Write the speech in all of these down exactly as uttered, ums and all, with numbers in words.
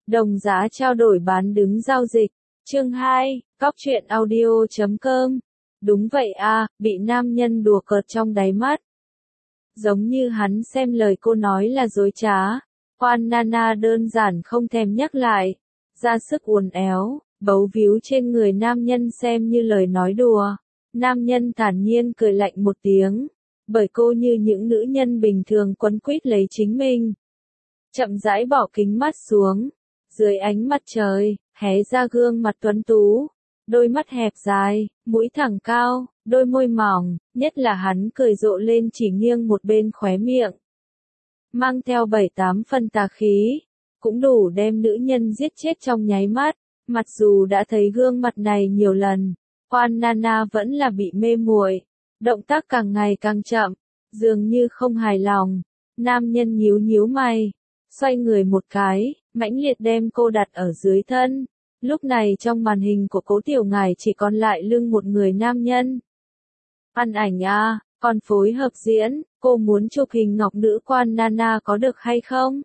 Đồng giá trao đổi bán đứng giao dịch. Chương hai, Cóc truyện audio chấm com. Đúng vậy à, bị nam nhân đùa cợt trong đáy mắt. Giống như hắn xem lời cô nói là dối trá. Quan Nana đơn giản không thèm nhắc lại. Ra sức uốn éo, bấu víu trên người nam nhân xem như lời nói đùa. Nam nhân thản nhiên cười lạnh một tiếng. Bởi cô như những nữ nhân bình thường quấn quýt lấy chính mình. Chậm rãi bỏ kính mắt xuống. Dưới ánh mặt trời, hé ra gương mặt tuấn tú. Đôi mắt hẹp dài, mũi thẳng cao, đôi môi mỏng, nhất là hắn cười rộ lên chỉ nghiêng một bên khóe miệng. Mang theo bảy tám phân tà khí, cũng đủ đem nữ nhân giết chết trong nháy mắt. Mặc dù đã thấy gương mặt này nhiều lần, Quan Nana vẫn là bị mê muội, động tác càng ngày càng chậm, dường như không hài lòng. Nam nhân nhíu nhíu mày, xoay người một cái, mãnh liệt đem cô đặt ở dưới thân. Lúc này trong màn hình của Cố Tiểu Ngải chỉ còn lại lưng một người nam nhân. Ăn ảnh à, còn phối hợp diễn, cô muốn chụp hình ngọc nữ Quan Nana có được hay không?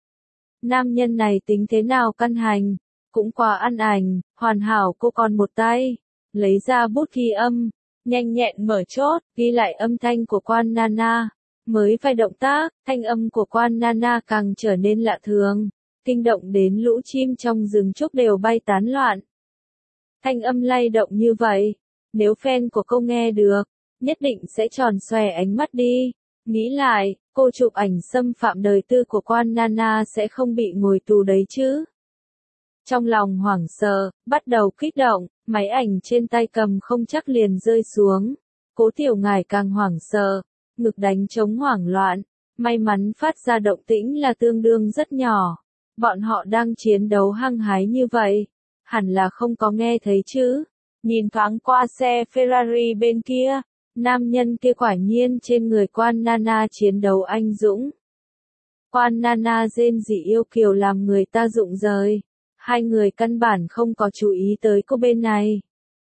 Nam nhân này tính thế nào căn hành, cũng quá ăn ảnh, hoàn hảo. Cô còn một tay, lấy ra bút ghi âm, nhanh nhẹn mở chốt, ghi lại âm thanh của Quan Nana. Mới vài động tác, thanh âm của Quan Nana càng trở nên lạ thường, kinh động đến lũ chim trong rừng trúc đều bay tán loạn. Thanh âm lay động như vậy, nếu fan của cô nghe được, nhất định sẽ tròn xòe ánh mắt đi. Nghĩ lại, cô chụp ảnh xâm phạm đời tư của Quan Nana sẽ không bị ngồi tù đấy chứ. Trong lòng hoảng sợ, bắt đầu kích động, máy ảnh trên tay cầm không chắc liền rơi xuống. Cố Tiểu Ngải càng hoảng sợ, ngực đánh trống hoảng loạn. May mắn phát ra động tĩnh là tương đương rất nhỏ. Bọn họ đang chiến đấu hăng hái như vậy, hẳn là không có nghe thấy chứ. Nhìn thoáng qua xe Ferrari bên kia, nam nhân kia quả nhiên trên người Quan Nana chiến đấu anh dũng. Quan Nana rên rỉ yêu kiều làm người ta rụng rời. Hai người căn bản không có chú ý tới cô bên này.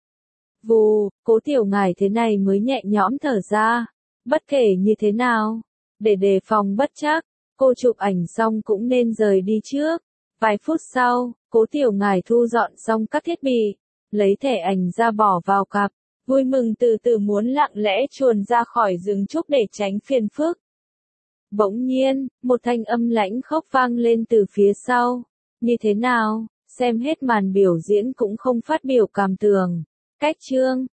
Vù, Cố Tiểu Ngải thế này mới nhẹ nhõm thở ra. Bất kể như thế nào, để đề phòng bất trắc, cô chụp ảnh xong cũng nên rời đi trước. Vài phút sau, Cố Tiểu Ngải thu dọn xong các thiết bị, lấy thẻ ảnh ra bỏ vào cặp, vui mừng từ từ muốn lặng lẽ chuồn ra khỏi rừng trúc để tránh phiền phức. Bỗng nhiên, một thanh âm lãnh khốc vang lên từ phía sau. Như thế nào, xem hết màn biểu diễn cũng không phát biểu cảm tưởng. Cách chương.